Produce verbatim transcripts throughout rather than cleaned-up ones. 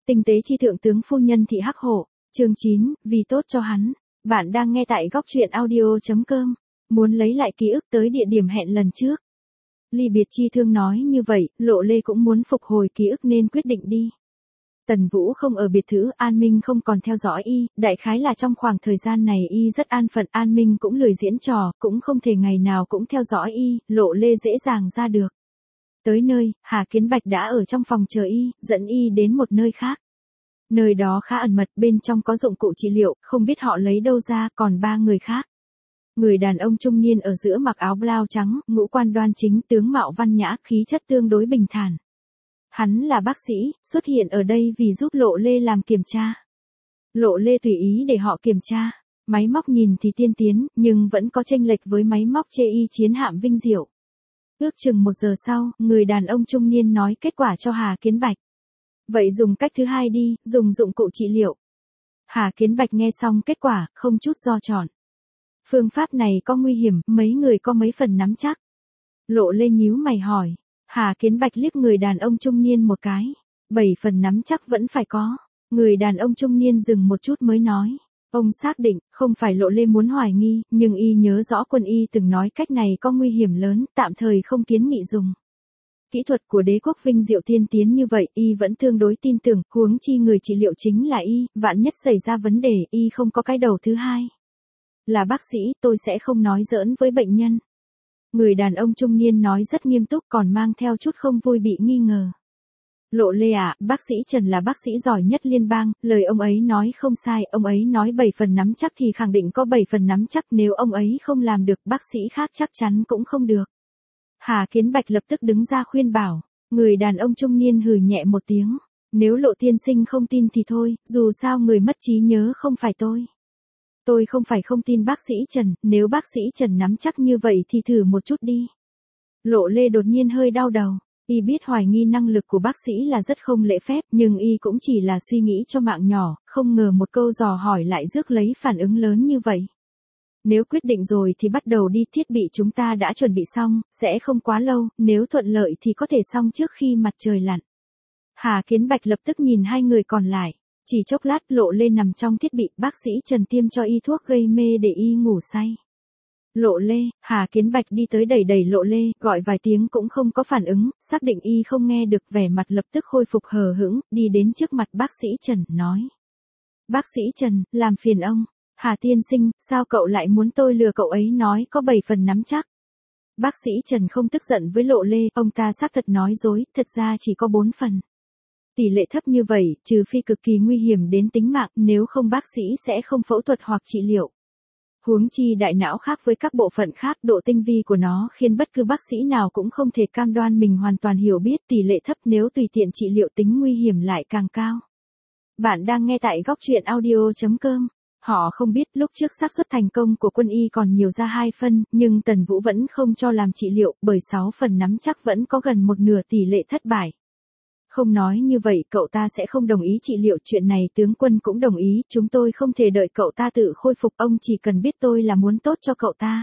Tinh tế chi thượng tướng phu nhân thị hắc hổ, chương chín, vì tốt cho hắn. Bạn đang nghe tại góc truyện audio.com. Muốn lấy lại ký ức tới địa điểm hẹn lần trước. Ly biệt chi thương nói như vậy, Lộ Lê cũng muốn phục hồi ký ức nên quyết định đi. Tần Vũ không ở biệt thự, An Minh không còn theo dõi y, đại khái là trong khoảng thời gian này y rất an phận, An Minh cũng lười diễn trò, cũng không thể ngày nào cũng theo dõi y, Lộ Lê dễ dàng ra được. Tới nơi, Hà Kiến Bạch đã ở trong phòng chờ y, dẫn y đến một nơi khác. Nơi đó khá ẩn mật, bên trong có dụng cụ trị liệu, không biết họ lấy đâu ra, còn ba người khác. Người đàn ông trung niên ở giữa mặc áo blau trắng, ngũ quan đoan chính, tướng mạo văn nhã, khí chất tương đối bình thản. Hắn là bác sĩ, xuất hiện ở đây vì giúp Lộ Lê làm kiểm tra. Lộ Lê tùy ý để họ kiểm tra. Máy móc nhìn thì tiên tiến, nhưng vẫn có chênh lệch với máy móc chê y chiến hạm Vinh Diệu. Ước chừng một giờ sau, người đàn ông trung niên nói kết quả cho Hà Kiến Bạch. Vậy dùng cách thứ hai đi, dùng dụng cụ trị liệu. Hà Kiến Bạch nghe xong kết quả, không chút do chọn. Phương pháp này có nguy hiểm, mấy người có mấy phần nắm chắc. Lộ Lê nhíu mày hỏi. Hà Kiến Bạch liếc người đàn ông trung niên một cái. Bảy phần nắm chắc vẫn phải có. Người đàn ông trung niên dừng một chút mới nói. Ông xác định, không phải Lộ Lê muốn hoài nghi, nhưng y nhớ rõ quân y từng nói cách này có nguy hiểm lớn, tạm thời không kiến nghị dùng. Kỹ thuật của đế quốc Vinh Diệu tiên tiến như vậy, y vẫn tương đối tin tưởng, huống chi người trị liệu chính là y, vạn nhất xảy ra vấn đề, y không có cái đầu thứ hai. Là bác sĩ, tôi sẽ không nói giỡn với bệnh nhân. Người đàn ông trung niên nói rất nghiêm túc còn mang theo chút không vui bị nghi ngờ. Lộ Lê ạ, à, bác sĩ Trần là bác sĩ giỏi nhất liên bang, lời ông ấy nói không sai, ông ấy nói bảy phần nắm chắc thì khẳng định có bảy phần nắm chắc, nếu ông ấy không làm được, bác sĩ khác chắc chắn cũng không được. Hà Kiến Bạch lập tức đứng ra khuyên bảo, người đàn ông trung niên hừ nhẹ một tiếng, nếu Lộ tiên sinh không tin thì thôi, dù sao người mất trí nhớ không phải tôi. Tôi không phải không tin bác sĩ Trần, nếu bác sĩ Trần nắm chắc như vậy thì thử một chút đi. Lộ Lê đột nhiên hơi đau đầu. Y biết hoài nghi năng lực của bác sĩ là rất không lễ phép, nhưng y cũng chỉ là suy nghĩ cho mạng nhỏ, không ngờ một câu dò hỏi lại rước lấy phản ứng lớn như vậy. Nếu quyết định rồi thì bắt đầu đi, thiết bị chúng ta đã chuẩn bị xong, sẽ không quá lâu, nếu thuận lợi thì có thể xong trước khi mặt trời lặn. Hà Kiến Bạch lập tức nhìn hai người còn lại. Chỉ chốc lát Lộ Lê nằm trong thiết bị, bác sĩ Trần tiêm cho y thuốc gây mê để y ngủ say. Lộ Lê, Hà Kiến Bạch đi tới đẩy đẩy Lộ Lê, gọi vài tiếng cũng không có phản ứng, xác định y không nghe được, vẻ mặt lập tức khôi phục hờ hững, đi đến trước mặt bác sĩ Trần, nói. Bác sĩ Trần, làm phiền ông. Hà tiên sinh, sao cậu lại muốn tôi lừa cậu ấy nói có bảy phần nắm chắc? Bác sĩ Trần không tức giận với Lộ Lê, ông ta xác thật nói dối, thật ra chỉ có bốn phần. Tỷ lệ thấp như vậy, trừ phi cực kỳ nguy hiểm đến tính mạng, nếu không bác sĩ sẽ không phẫu thuật hoặc trị liệu. Huống chi đại não khác với các bộ phận khác, độ tinh vi của nó khiến bất cứ bác sĩ nào cũng không thể cam đoan mình hoàn toàn hiểu biết, tỷ lệ thấp nếu tùy tiện trị liệu tính nguy hiểm lại càng cao. Bạn đang nghe tại góc truyện audio.com. Họ không biết lúc trước xác suất thành công của quân y còn nhiều ra hai phân, nhưng Tần Vũ vẫn không cho làm trị liệu, bởi sáu phần nắm chắc vẫn có gần một nửa tỷ lệ thất bại. Không nói như vậy cậu ta sẽ không đồng ý trị liệu, chuyện này tướng quân cũng đồng ý, chúng tôi không thể đợi cậu ta tự khôi phục, ông chỉ cần biết tôi là muốn tốt cho cậu ta.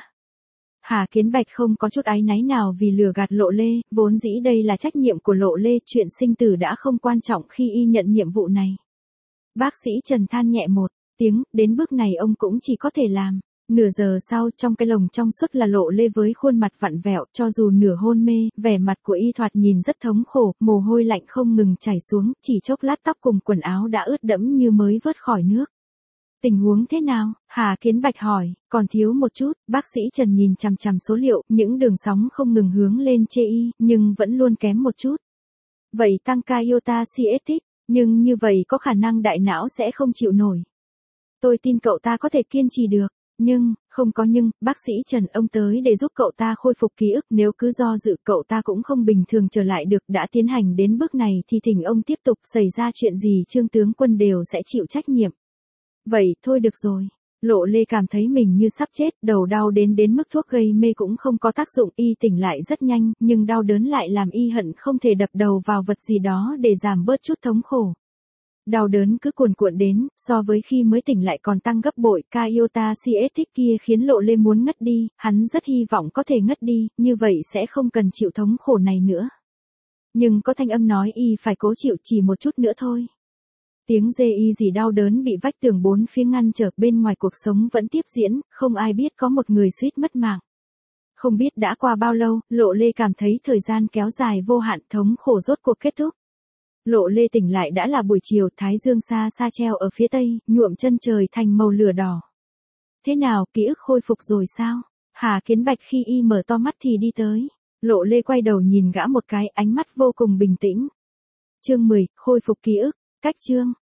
Hà Kiến Bạch không có chút áy náy nào vì lừa gạt Lộ Lê, vốn dĩ đây là trách nhiệm của Lộ Lê, chuyện sinh tử đã không quan trọng khi y nhận nhiệm vụ này. Bác sĩ Trần than nhẹ một tiếng, đến bước này ông cũng chỉ có thể làm. Nửa giờ sau, trong cái lồng trong suốt là Lộ Lê với khuôn mặt vặn vẹo, cho dù nửa hôn mê, vẻ mặt của y thoạt nhìn rất thống khổ, mồ hôi lạnh không ngừng chảy xuống, chỉ chốc lát tóc cùng quần áo đã ướt đẫm như mới vớt khỏi nước. Tình huống thế nào? Hà Kiến Bạch hỏi, còn thiếu một chút, bác sĩ Trần nhìn chằm chằm số liệu, những đường sóng không ngừng hướng lên chê y, nhưng vẫn luôn kém một chút. Vậy tăng ca iota siết, nhưng như vậy có khả năng đại não sẽ không chịu nổi. Tôi tin cậu ta có thể kiên trì được. Nhưng, không có nhưng, bác sĩ Trần ông tới để giúp cậu ta khôi phục ký ức, nếu cứ do dự cậu ta cũng không bình thường trở lại được, đã tiến hành đến bước này thì thỉnh ông tiếp tục, xảy ra chuyện gì Trương tướng quân đều sẽ chịu trách nhiệm. Vậy, thôi được rồi. Lộ Lê cảm thấy mình như sắp chết, đầu đau đến đến mức thuốc gây mê cũng không có tác dụng, y tỉnh lại rất nhanh, nhưng đau đớn lại làm y hận không thể đập đầu vào vật gì đó để giảm bớt chút thống khổ. Đau đớn cứ cuồn cuộn đến, so với khi mới tỉnh lại còn tăng gấp bội, ca iota siết kia khiến Lộ Lê muốn ngất đi, hắn rất hy vọng có thể ngất đi, như vậy sẽ không cần chịu thống khổ này nữa. Nhưng có thanh âm nói y phải cố chịu chỉ một chút nữa thôi. Tiếng rê y gì đau đớn bị vách tường bốn phía ngăn trở, bên ngoài cuộc sống vẫn tiếp diễn, không ai biết có một người suýt mất mạng. Không biết đã qua bao lâu, Lộ Lê cảm thấy thời gian kéo dài vô hạn, thống khổ rốt cuộc kết thúc. Lộ Lê tỉnh lại đã là buổi chiều, thái dương xa xa treo ở phía tây, nhuộm chân trời thành màu lửa đỏ. Thế nào, ký ức khôi phục rồi sao? Hà Kiến Bạch khi y mở to mắt thì đi tới. Lộ Lê quay đầu nhìn gã một cái, ánh mắt vô cùng bình tĩnh. Chương mười, khôi phục ký ức, cách chương.